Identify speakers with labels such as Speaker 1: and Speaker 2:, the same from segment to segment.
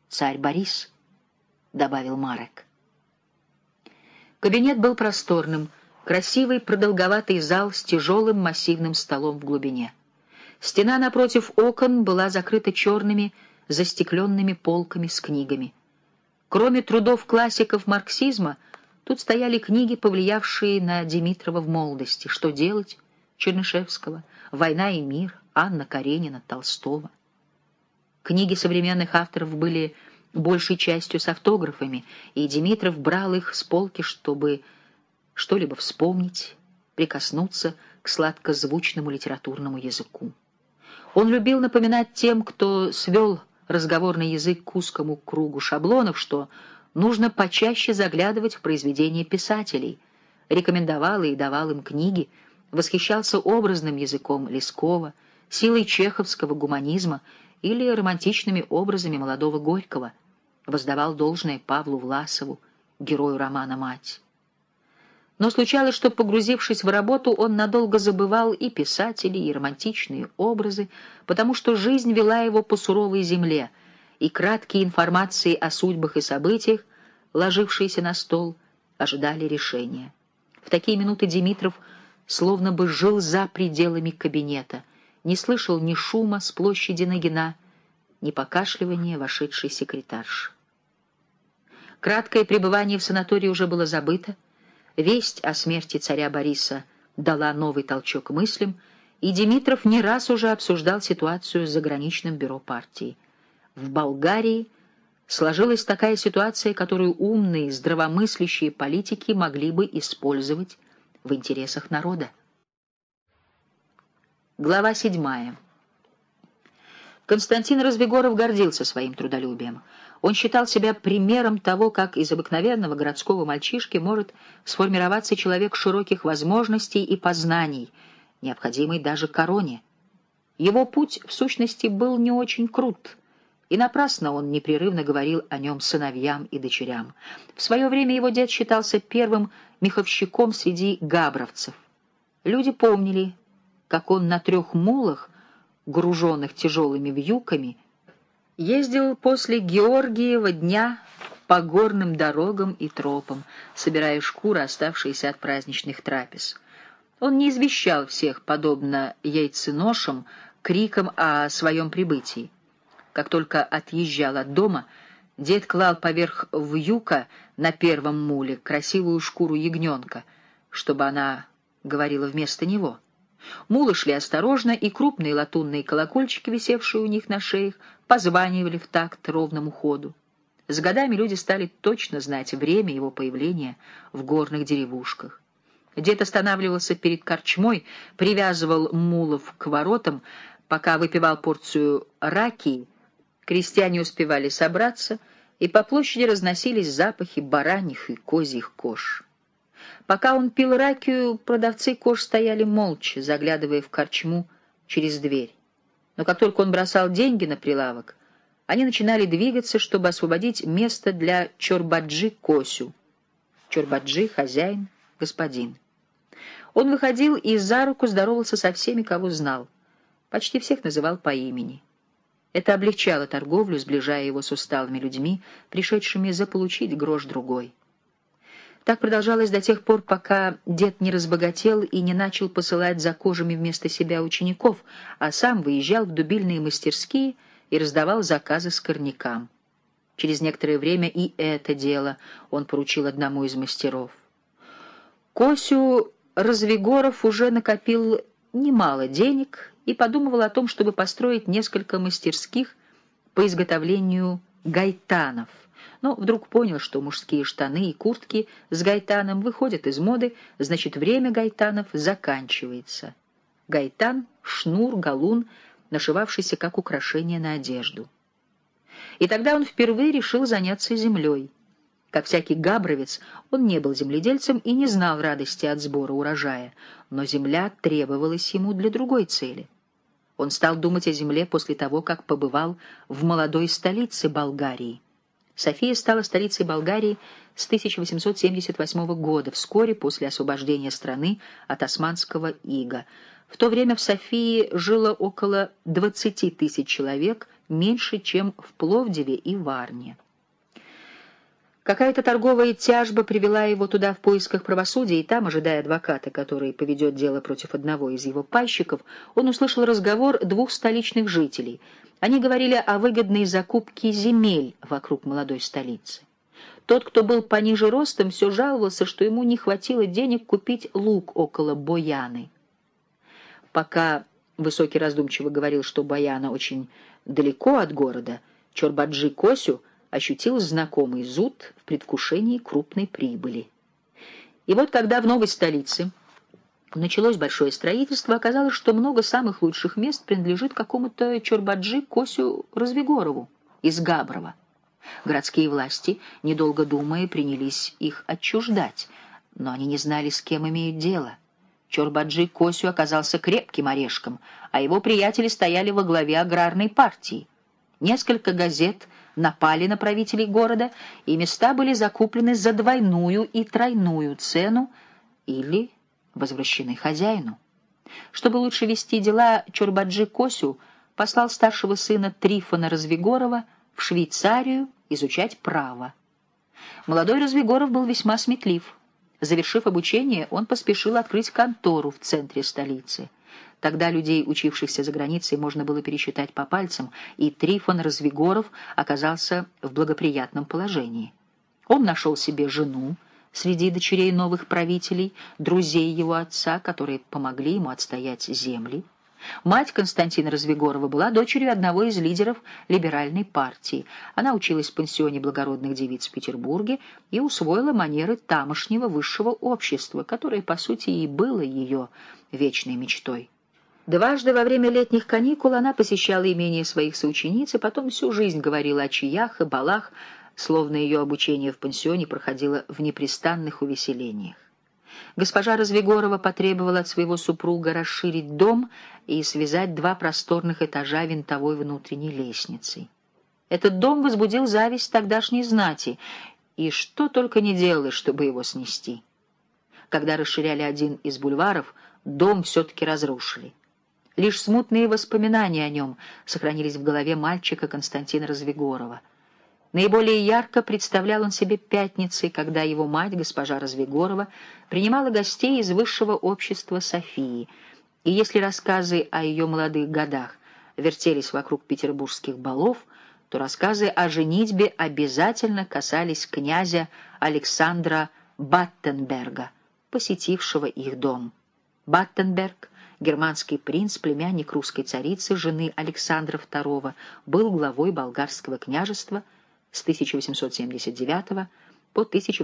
Speaker 1: царь Борис», — добавил Марек. Кабинет был просторным, красивый продолговатый зал с тяжелым массивным столом в глубине. Стена напротив окон была закрыта черными застекленными полками с книгами. Кроме трудов классиков марксизма, тут стояли книги, повлиявшие на Димитрова в молодости: «Что делать?» Чернышевского, «Война и мир» Анна Каренина, Толстого. Книги современных авторов были большей частью с автографами, и Димитров брал их с полки, чтобы что-либо вспомнить, прикоснуться к сладкозвучному литературному языку. Он любил напоминать тем, кто свел разговорный язык к узкому кругу шаблонов, что нужно почаще заглядывать в произведения писателей, рекомендовал и давал им книги, восхищался образным языком Лескова, силой чеховского гуманизма или романтичными образами молодого Горького, воздавал должное Павлу Власову, герою романа «Мать». Но случалось, что, погрузившись в работу, он надолго забывал и писателей, и романтичные образы, потому что жизнь вела его по суровой земле, и краткие информации о судьбах и событиях, ложившиеся на стол, ожидали решения. В такие минуты Димитров словно бы жил за пределами кабинета, не слышал ни шума с площади Нагина, ни покашливания вошедшей секретарши. Краткое пребывание в санатории уже было забыто. Весть о смерти царя Бориса дала новый толчок мыслям, и Димитров не раз уже обсуждал ситуацию с заграничным бюро партии. В Болгарии сложилась такая ситуация, которую умные, здравомыслящие политики могли бы использовать в интересах народа. Глава 7. Константин Развигоров гордился своим трудолюбием. Он считал себя примером того, как из обыкновенного городского мальчишки может сформироваться человек широких возможностей и познаний, необходимый даже короне. Его путь, в сущности, был не очень крут, и напрасно он непрерывно говорил о нем сыновьям и дочерям. В свое время его дед считался первым меховщиком среди габровцев. Люди помнили, как он на 3 мулах, груженных тяжелыми вьюками, ездил после Георгиева дня по горным дорогам и тропам, собирая шкуры, оставшиеся от праздничных трапез. Он не извещал всех, подобно яйценошам, криком о своем прибытии. Как только отъезжал от дома, дед клал поверх вьюка на 1 муле красивую шкуру ягненка, чтобы она говорила вместо него. Мулы шли осторожно, и крупные латунные колокольчики, висевшие у них на шеях, позванивали в такт ровному ходу. С годами люди стали точно знать время его появления в горных деревушках. Дед останавливался перед корчмой, привязывал мулов к воротам, пока выпивал порцию ракии. Крестьяне успевали собраться, и по площади разносились запахи бараньих и козьих кож. Пока он пил ракию, продавцы кож стояли молча, заглядывая в корчму через дверь. Но как только он бросал деньги на прилавок, они начинали двигаться, чтобы освободить место для Чорбаджи Косю. Чорбаджи — хозяин, господин. Он выходил и за руку здоровался со всеми, кого знал. Почти всех называл по имени. Это облегчало торговлю, сближая его с усталыми людьми, пришедшими заполучить грош-другой. Так продолжалось до тех пор, пока дед не разбогател и не начал посылать за кожами вместо себя учеников, а сам выезжал в дубильные мастерские и раздавал заказы скорнякам. Через некоторое время и это дело он поручил одному из мастеров. Косю Развигоров уже накопил немало денег и подумывал о том, чтобы построить несколько мастерских по изготовлению гайтанов, но вдруг понял, что мужские штаны и куртки с гайтаном выходят из моды, значит, время гайтанов заканчивается. Гайтан — шнур, галун, нашивавшийся как украшение на одежду. И тогда он впервые решил заняться землей. Как всякий габровец, он не был земледельцем и не знал радости от сбора урожая, но земля требовалась ему для другой цели. Он стал думать о земле после того, как побывал в молодой столице Болгарии. София стала столицей Болгарии с 1878 года, вскоре после освобождения страны от османского ига. В то время в Софии жило около 20 тысяч человек, меньше, чем в Пловдиве и Варне. Какая-то торговая тяжба привела его туда в поисках правосудия, и там, ожидая адвоката, который поведет дело против одного из его пайщиков, он услышал разговор двух столичных жителей. Они говорили о выгодной закупке земель вокруг молодой столицы. Тот, кто был пониже ростом, все жаловался, что ему не хватило денег купить луг около Бояны. Пока Высокий раздумчиво говорил, что Бояна очень далеко от города, Чорбаджи Косю ощутил знакомый зуд в предвкушении крупной прибыли. И вот когда в новой столице началось большое строительство, оказалось, что много самых лучших мест принадлежит какому-то Чорбаджи Косю Развигорову из Габрова. Городские власти, недолго думая, принялись их отчуждать, но они не знали, с кем имеют дело. Чорбаджи Косю оказался крепким орешком, а его приятели стояли во главе аграрной партии. Несколько газет напали на правителей города, и места были закуплены за двойную и тройную цену или возвращены хозяину. Чтобы лучше вести дела, Чорбаджи Косю послал старшего сына Трифона Развигорова в Швейцарию изучать право. Молодой Развигоров был весьма сметлив. Завершив обучение, он поспешил открыть контору в центре столицы. Тогда людей, учившихся за границей, можно было пересчитать по пальцам, и Трифон Развигоров оказался в благоприятном положении. Он нашел себе жену среди дочерей новых правителей, друзей его отца, которые помогли ему отстоять земли. Мать Константина Развигорова была дочерью одного из лидеров либеральной партии. Она училась в пансионе благородных девиц в Петербурге и усвоила манеры тамошнего высшего общества, которое, по сути, и было ее вечной мечтой. Дважды во время летних каникул она посещала имение своих соучениц и потом всю жизнь говорила о чаях и балах, словно ее обучение в пансионе проходило в непрестанных увеселениях. Госпожа Развигорова потребовала от своего супруга расширить дом и связать 2 просторных этажа винтовой внутренней лестницей. Этот дом возбудил зависть тогдашней знати, и что только не делалось, чтобы его снести. Когда расширяли один из бульваров, дом все-таки разрушили. Лишь смутные воспоминания о нем сохранились в голове мальчика Константина Развигорова. Наиболее ярко представлял он себе пятницы, когда его мать, госпожа Развигорова, принимала гостей из высшего общества Софии, и если рассказы о ее молодых годах вертелись вокруг петербургских балов, то рассказы о женитьбе обязательно касались князя Александра Баттенберга, посетившего их дом. Баттенберг, германский принц, племянник русской царицы, жены Александра II, был главой болгарского княжества с 1879 по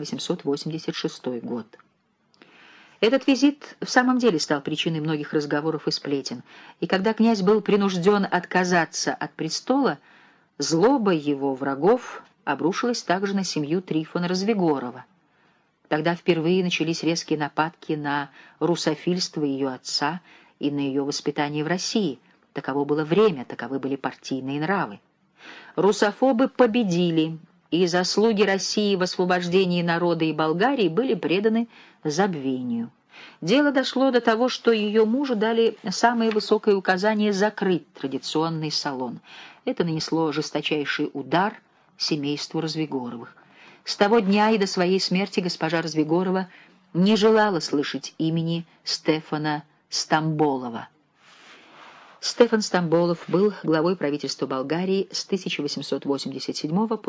Speaker 1: 1886 год. Этот визит в самом деле стал причиной многих разговоров и сплетен, и когда князь был принужден отказаться от престола, злоба его врагов обрушилась также на семью Трифона Развигорова. Тогда впервые начались резкие нападки на русофильство ее отца и на ее воспитание в России. Таково было время, таковы были партийные нравы. Русофобы победили, и заслуги России в освобождении народа и Болгарии были преданы забвению. Дело дошло до того, что ее мужу дали самое высокое указание закрыть традиционный салон. Это нанесло жесточайший удар семейству Развигоровых. С того дня и до своей смерти госпожа Развигорова не желала слышать имени Стефана Стамболова. Стефан Стамболов был главой правительства Болгарии с 1887 по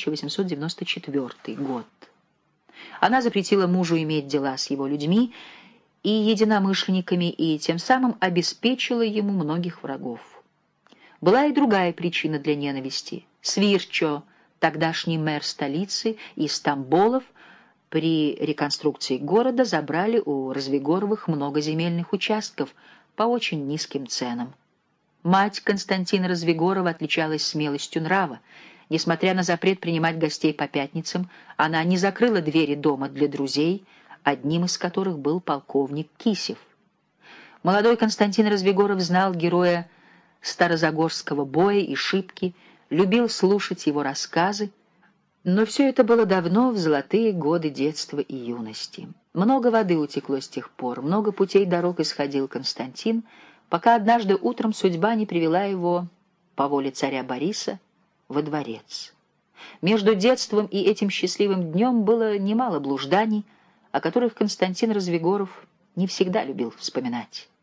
Speaker 1: 1894 год. Она запретила мужу иметь дела с его людьми и единомышленниками и тем самым обеспечила ему многих врагов. Была и другая причина для ненависти. Свирчо, тогдашний мэр столицы, и Стамболов при реконструкции города забрали у Развигоровых много земельных участков по очень низким ценам. Мать Константина Развигорова отличалась смелостью нрава. Несмотря на запрет принимать гостей по пятницам, она не закрыла двери дома для друзей, одним из которых был полковник Кисев. Молодой Константин Развигоров знал героя Старозагорского боя и Шипки, любил слушать его рассказы, Но все это было давно, в золотые годы детства и юности. Много воды утекло с тех пор, много путей дорог исходил Константин, пока однажды утром судьба не привела его, по воле царя Бориса, во дворец. Между детством и этим счастливым днем было немало блужданий, о которых Константин Развигоров не всегда любил вспоминать.